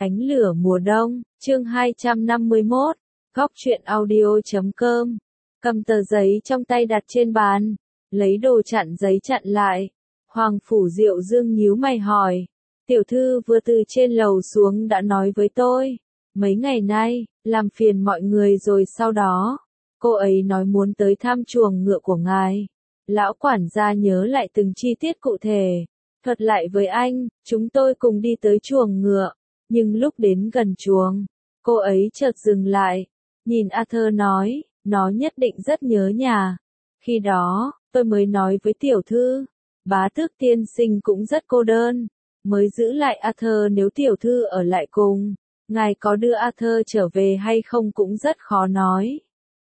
Ánh lửa mùa đông, chương 251, góc truyện audio.com. Cầm tờ giấy trong tay đặt trên bàn, lấy đồ chặn giấy chặn lại. Hoàng Phủ Diệu Dương nhíu mày hỏi, tiểu thư vừa từ trên lầu xuống đã nói với tôi, mấy ngày nay, làm phiền mọi người rồi sau đó, cô ấy nói muốn tới thăm chuồng ngựa của ngài. Lão quản gia nhớ lại từng chi tiết cụ thể, thuật lại với anh, chúng tôi cùng đi tới chuồng ngựa. Nhưng lúc đến gần chuồng, cô ấy chợt dừng lại, nhìn Arthur nói, nó nhất định rất nhớ nhà. Khi đó, tôi mới nói với tiểu thư, bá tước tiên sinh cũng rất cô đơn, mới giữ lại Arthur. Nếu tiểu thư ở lại cùng, ngài có đưa Arthur trở về hay không cũng rất khó nói.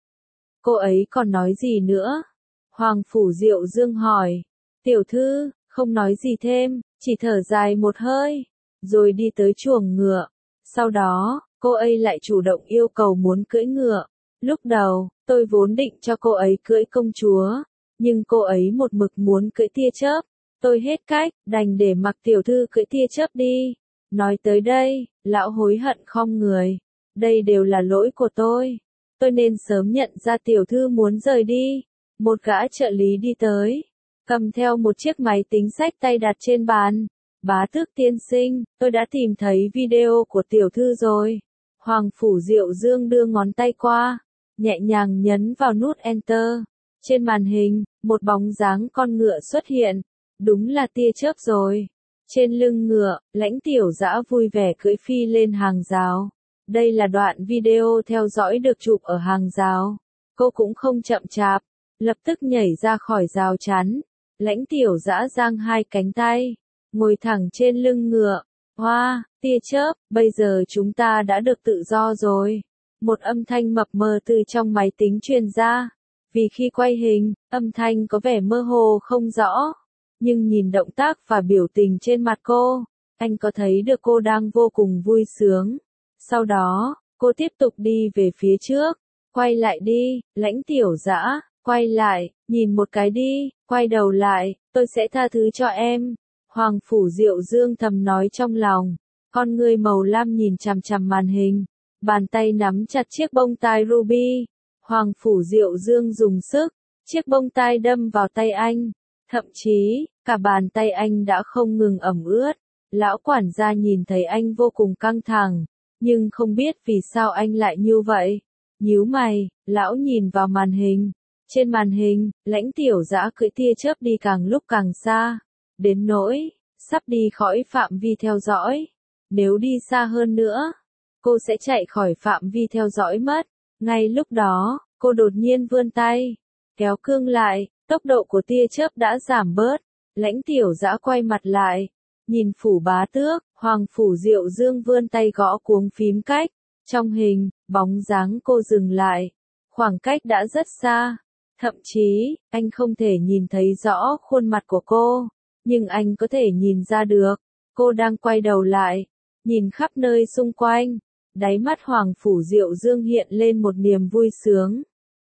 Cô ấy còn nói gì nữa? Hoàng Phủ Diệu Dương hỏi. Tiểu thư không nói gì thêm, chỉ thở dài một hơi, rồi đi tới chuồng ngựa. Sau đó, cô ấy lại chủ động yêu cầu muốn cưỡi ngựa. Lúc đầu, tôi vốn định cho cô ấy cưỡi công chúa, nhưng cô ấy một mực muốn cưỡi tia chớp. Tôi hết cách, đành để mặc tiểu thư cưỡi tia chớp đi. Nói tới đây, lão hối hận khom người. Đây đều là lỗi của tôi. Tôi nên sớm nhận ra tiểu thư muốn rời đi. Một gã trợ lý đi tới, cầm theo một chiếc máy tính xách tay đặt trên bàn. Bá tước tiên sinh, tôi đã tìm thấy video của tiểu thư rồi. Hoàng Phủ Diệu Dương đưa ngón tay qua, nhẹ nhàng nhấn vào nút Enter. Trên màn hình, một bóng dáng con ngựa xuất hiện. Đúng là tia chớp rồi. Trên lưng ngựa, Lãnh Tiểu Dã vui vẻ cưỡi phi lên hàng rào. Đây là đoạn video theo dõi được chụp ở hàng rào. Cô cũng không chậm chạp, lập tức nhảy ra khỏi rào chắn. Lãnh Tiểu Dã giang hai cánh tay, ngồi thẳng trên lưng ngựa. Hoa, tia chớp, bây giờ chúng ta đã được tự do rồi. Một âm thanh mập mờ từ trong máy tính truyền ra. Vì khi quay hình, âm thanh có vẻ mơ hồ không rõ. Nhưng nhìn động tác và biểu tình trên mặt cô, anh có thấy được cô đang vô cùng vui sướng. Sau đó, cô tiếp tục đi về phía trước. Quay lại đi, Lãnh Tiểu Dã, quay lại, nhìn một cái đi, quay đầu lại, tôi sẽ tha thứ cho em. Hoàng Phủ Diệu Dương thầm nói trong lòng, con người màu lam nhìn chằm chằm màn hình, bàn tay nắm chặt chiếc bông tai ruby. Hoàng Phủ Diệu Dương dùng sức, chiếc bông tai đâm vào tay anh, thậm chí, cả bàn tay anh đã không ngừng ẩm ướt. Lão quản gia nhìn thấy anh vô cùng căng thẳng, nhưng không biết vì sao anh lại như vậy. Nhíu mày, lão nhìn vào màn hình. Trên màn hình, Lãnh Tiểu Dã cưỡi tia chớp đi càng lúc càng xa, đến nỗi sắp đi khỏi phạm vi theo dõi. Nếu đi xa hơn nữa, cô sẽ chạy khỏi phạm vi theo dõi mất. Ngay lúc đó, cô đột nhiên vươn tay, kéo cương lại, tốc độ của tia chớp đã giảm bớt. Lãnh Tiểu Dã quay mặt lại, nhìn Phủ Bá Tước. Hoàng Phủ Diệu Dương vươn tay gõ cuống phím cách. Trong hình, bóng dáng cô dừng lại, khoảng cách đã rất xa. Thậm chí, anh không thể nhìn thấy rõ khuôn mặt của cô, nhưng anh có thể nhìn ra được, cô đang quay đầu lại, nhìn khắp nơi xung quanh. Đáy mắt Hoàng Phủ Diệu Dương hiện lên một niềm vui sướng.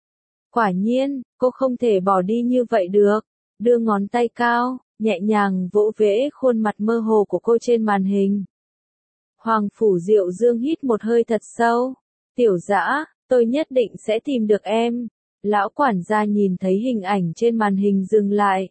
Quả nhiên, cô không thể bỏ đi như vậy được. Đưa ngón tay cao, nhẹ nhàng vỗ vẽ khuôn mặt mơ hồ của cô trên màn hình. Hoàng Phủ Diệu Dương hít một hơi thật sâu. Tiểu Dã, tôi nhất định sẽ tìm được em. Lão quản gia nhìn thấy hình ảnh trên màn hình dừng lại,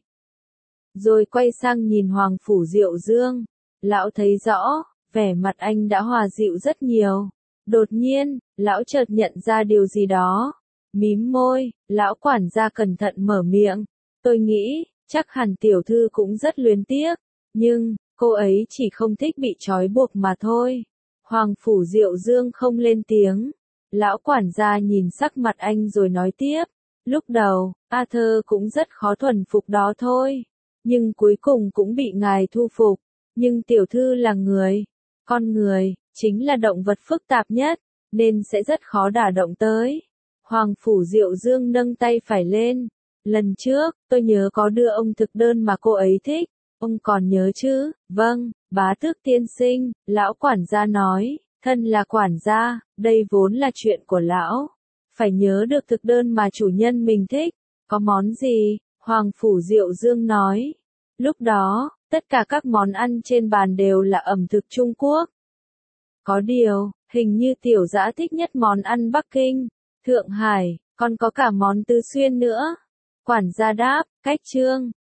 rồi quay sang nhìn Hoàng Phủ Diệu Dương. Lão thấy rõ, vẻ mặt anh đã hòa dịu rất nhiều. Đột nhiên, lão chợt nhận ra điều gì đó. Mím môi, lão quản gia cẩn thận mở miệng. Tôi nghĩ, chắc hẳn tiểu thư cũng rất luyến tiếc, nhưng cô ấy chỉ không thích bị trói buộc mà thôi. Hoàng Phủ Diệu Dương không lên tiếng. Lão quản gia nhìn sắc mặt anh rồi nói tiếp. Lúc đầu, Arthur cũng rất khó thuần phục đó thôi. Nhưng cuối cùng cũng bị ngài thu phục. Nhưng tiểu thư là người. Con người, chính là động vật phức tạp nhất, nên sẽ rất khó đả động tới. Hoàng Phủ Diệu Dương nâng tay phải lên. Lần trước, tôi nhớ có đưa ông thực đơn mà cô ấy thích. Ông còn nhớ chứ? Vâng, bá tước tiên sinh, lão quản gia nói. Thân là quản gia, đây vốn là chuyện của lão. Phải nhớ được thực đơn mà chủ nhân mình thích. Có món gì? Hoàng Phủ Diệu Dương nói. Lúc đó, tất cả các món ăn trên bàn đều là ẩm thực Trung Quốc. Có điều, hình như Tiểu Dã thích nhất món ăn Bắc Kinh, Thượng Hải, còn có cả món Tứ Xuyên nữa. Quản gia đáp, cách Trương